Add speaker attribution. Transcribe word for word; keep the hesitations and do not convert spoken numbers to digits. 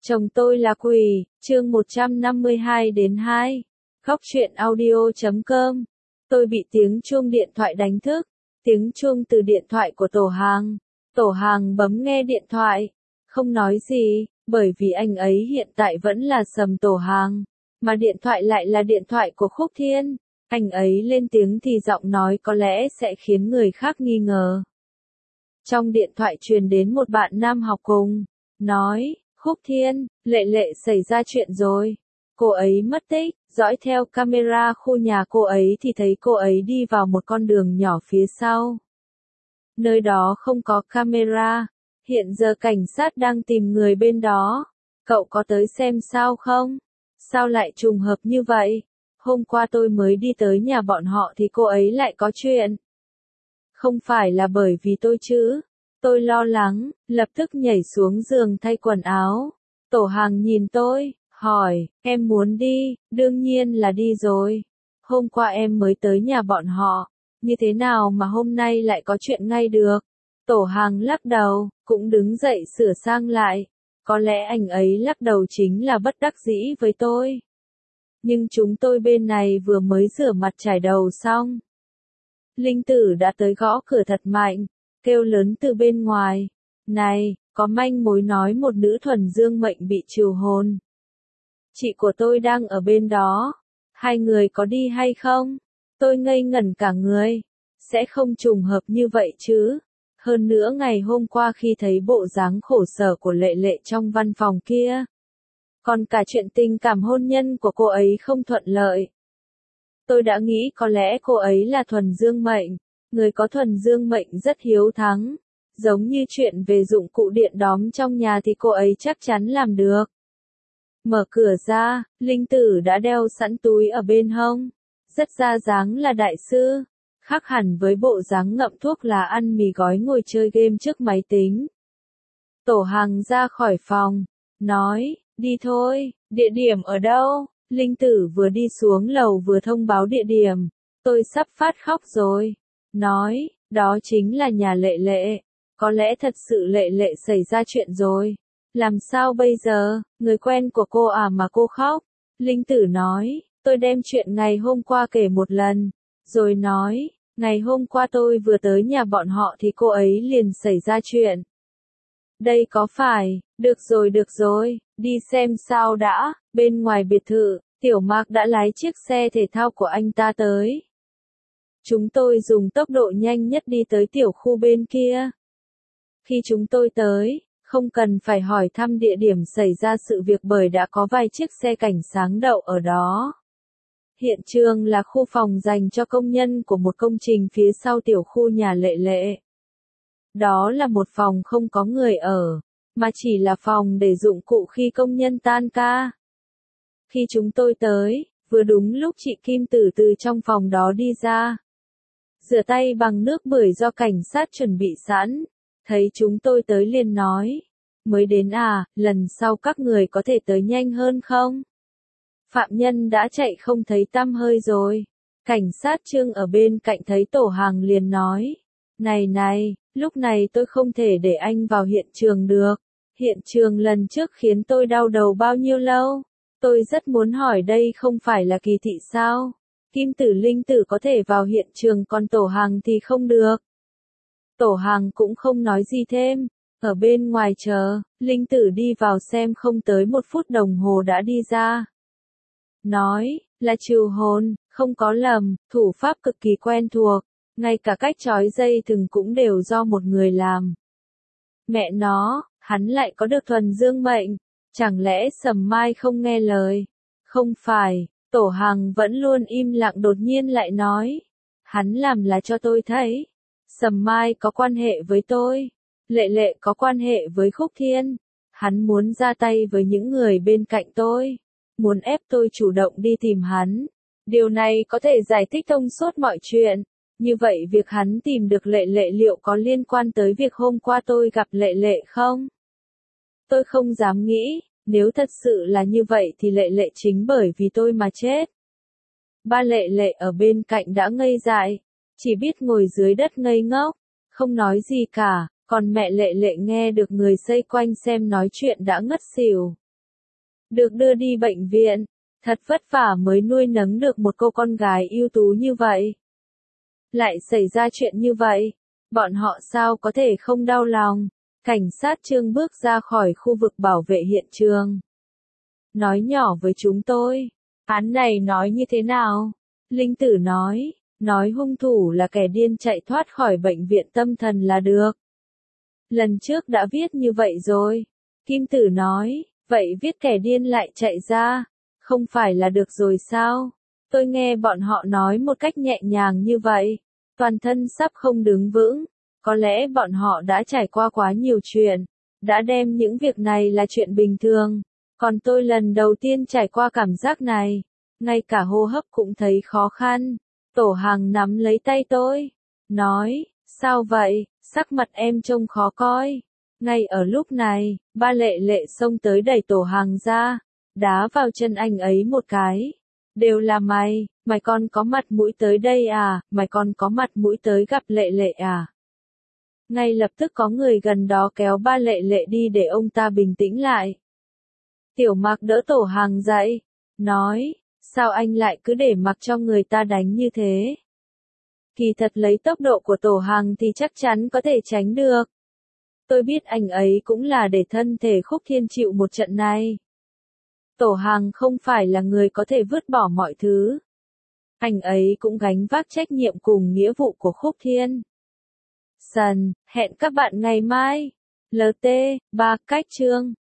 Speaker 1: Chồng tôi là quỷ, chương một trăm năm mươi hai đến hai. Góc truyện audio chấm com. Tôi bị tiếng chuông điện thoại đánh thức. Tiếng chuông từ điện thoại của Tổ Hàng. Tổ Hàng bấm nghe điện thoại. Không nói gì, bởi vì anh ấy hiện tại vẫn là Sầm Tổ Hàng. Mà điện thoại lại là điện thoại của Khúc Thiên. Anh ấy lên tiếng thì giọng nói có lẽ sẽ khiến người khác nghi ngờ. Trong điện thoại truyền đến một bạn nam học cùng. Nói, Khúc Thiên, Lệ Lệ xảy ra chuyện rồi. Cô ấy mất tích, dõi theo camera khu nhà cô ấy thì thấy cô ấy đi vào một con đường nhỏ phía sau. Nơi đó không có camera, hiện giờ cảnh sát đang tìm người bên đó. Cậu có tới xem sao không? Sao lại trùng hợp như vậy? Hôm qua tôi mới đi tới nhà bọn họ thì cô ấy lại có chuyện. Không phải là bởi vì tôi chứ? Tôi lo lắng, lập tức nhảy xuống giường thay quần áo. Tổ Hàng nhìn tôi, hỏi, em muốn đi, đương nhiên là đi rồi. Hôm qua em mới tới nhà bọn họ, như thế nào mà hôm nay lại có chuyện ngay được? Tổ Hàng lắc đầu, cũng đứng dậy sửa sang lại. Có lẽ anh ấy lắc đầu chính là bất đắc dĩ với tôi. Nhưng chúng tôi bên này vừa mới rửa mặt trải đầu xong. Linh Tử đã tới gõ cửa thật mạnh, kêu lớn từ bên ngoài. Này, có manh mối nói một nữ thuần dương mệnh bị trừ hồn. Chị của tôi đang ở bên đó. Hai người có đi hay không? Tôi ngây ngẩn cả người. Sẽ không trùng hợp như vậy chứ. Hơn nữa ngày hôm qua khi thấy bộ dáng khổ sở của Lệ Lệ trong văn phòng kia. Còn cả chuyện tình cảm hôn nhân của cô ấy không thuận lợi. Tôi đã nghĩ có lẽ cô ấy là thuần dương mệnh. Người có thuần dương mệnh rất hiếu thắng. Giống như chuyện về dụng cụ điện đóm trong nhà thì cô ấy chắc chắn làm được. Mở cửa ra, Linh Tử đã đeo sẵn túi ở bên hông. Rất ra dáng là đại sư. Khác hẳn với bộ dáng ngậm thuốc lá ăn mì gói ngồi chơi game trước máy tính. Tổ Hàng ra khỏi phòng. Nói, đi thôi, địa điểm ở đâu? Linh Tử vừa đi xuống lầu vừa thông báo địa điểm. Tôi sắp phát khóc rồi. Nói, đó chính là nhà Lệ Lệ. Có lẽ thật sự Lệ Lệ xảy ra chuyện rồi. Làm sao bây giờ, người quen của cô à mà cô khóc? Linh Tử nói, tôi đem chuyện ngày hôm qua kể một lần. Rồi nói, ngày hôm qua tôi vừa tới nhà bọn họ thì cô ấy liền xảy ra chuyện. Đây có phải, được rồi được rồi, đi xem sao đã. Bên ngoài biệt thự, Tiểu Mạc đã lái chiếc xe thể thao của anh ta tới. Chúng tôi dùng tốc độ nhanh nhất đi tới tiểu khu bên kia. Khi chúng tôi tới, không cần phải hỏi thăm địa điểm xảy ra sự việc bởi đã có vài chiếc xe cảnh sáng đậu ở đó. Hiện trường là khu phòng dành cho công nhân của một công trình phía sau tiểu khu nhà Lệ Lệ. Đó là một phòng không có người ở, mà chỉ là phòng để dụng cụ khi công nhân tan ca. Khi chúng tôi tới, vừa đúng lúc chị Kim Tử từ trong phòng đó đi ra. Rửa tay bằng nước bưởi do cảnh sát chuẩn bị sẵn. Thấy chúng tôi tới liền nói. Mới đến à, lần sau các người có thể tới nhanh hơn không? Phạm nhân đã chạy không thấy tăm hơi rồi. Cảnh sát Trương ở bên cạnh thấy Tổ Hàng liền nói. Này này, lúc này tôi không thể để anh vào hiện trường được. Hiện trường lần trước khiến tôi đau đầu bao nhiêu lâu? Tôi rất muốn hỏi đây không phải là kỳ thị sao? Kim Tử Linh Tử có thể vào hiện trường còn Tổ Hàng thì không được. Tổ Hàng cũng không nói gì thêm. Ở bên ngoài chờ, Linh Tử đi vào xem không tới một phút đồng hồ đã đi ra. Nói, là trừ hồn, không có lầm, thủ pháp cực kỳ quen thuộc. Ngay cả cách trói dây thừng cũng đều do một người làm. Mẹ nó, hắn lại có được thuần dương mệnh. Chẳng lẽ Sầm Mai không nghe lời? Không phải, Tổ Hàng vẫn luôn im lặng đột nhiên lại nói. Hắn làm là cho tôi thấy. Sầm Mai có quan hệ với tôi. Lệ Lệ có quan hệ với Khúc Thiên. Hắn muốn ra tay với những người bên cạnh tôi. Muốn ép tôi chủ động đi tìm hắn. Điều này có thể giải thích thông suốt mọi chuyện. Như vậy việc hắn tìm được Lệ Lệ liệu có liên quan tới việc hôm qua tôi gặp Lệ Lệ không? Tôi không dám nghĩ. Nếu thật sự là như vậy thì Lệ Lệ chính bởi vì tôi mà chết. Ba Lệ Lệ ở bên cạnh đã ngây dại. Chỉ biết ngồi dưới đất ngây ngốc. Không nói gì cả. Còn mẹ Lệ Lệ nghe được người xây quanh xem nói chuyện đã ngất xỉu. được đưa đi bệnh viện. Thật vất vả mới nuôi nấng được một cô con gái ưu tú như vậy. Lại xảy ra chuyện như vậy, bọn họ sao có thể không đau lòng. Cảnh sát Trương bước ra khỏi khu vực bảo vệ hiện trường. Nói nhỏ với chúng tôi, án này nói như thế nào? Linh Tử nói, nói hung thủ là kẻ điên chạy thoát khỏi bệnh viện tâm thần là được. Lần trước đã viết như vậy rồi. Kim Tử nói, vậy viết kẻ điên lại chạy ra, không phải là được rồi sao? Tôi nghe bọn họ nói một cách nhẹ nhàng như vậy, toàn thân sắp không đứng vững. Có lẽ bọn họ đã trải qua quá nhiều chuyện, đã đem những việc này là chuyện bình thường. Còn tôi lần đầu tiên trải qua cảm giác này, ngay cả hô hấp cũng thấy khó khăn. Tổ Hàng nắm lấy tay tôi, nói, sao vậy, sắc mặt em trông khó coi. Ngay ở lúc này, ba Lệ Lệ xông tới đẩy Tổ Hàng ra, đá vào chân anh ấy một cái. Đều là mày, mày còn có mặt mũi tới đây à, mày còn có mặt mũi tới gặp Lệ Lệ à. Ngay lập tức có người gần đó kéo ba Lệ Lệ đi để ông ta bình tĩnh lại. Tiểu Mặc đỡ Tổ Hàng dậy, nói, sao anh lại cứ để mặc cho người ta đánh như thế? Kỳ thật lấy tốc độ của Tổ Hàng thì chắc chắn có thể tránh được. Tôi biết anh ấy cũng là để thân thể Khúc Thiên chịu một trận này. Tổ Hàng không phải là người có thể vứt bỏ mọi thứ. Anh ấy cũng gánh vác trách nhiệm cùng nghĩa vụ của Khúc Thiên. Sần, hẹn các bạn ngày mai. lờ tê, ba cách chương.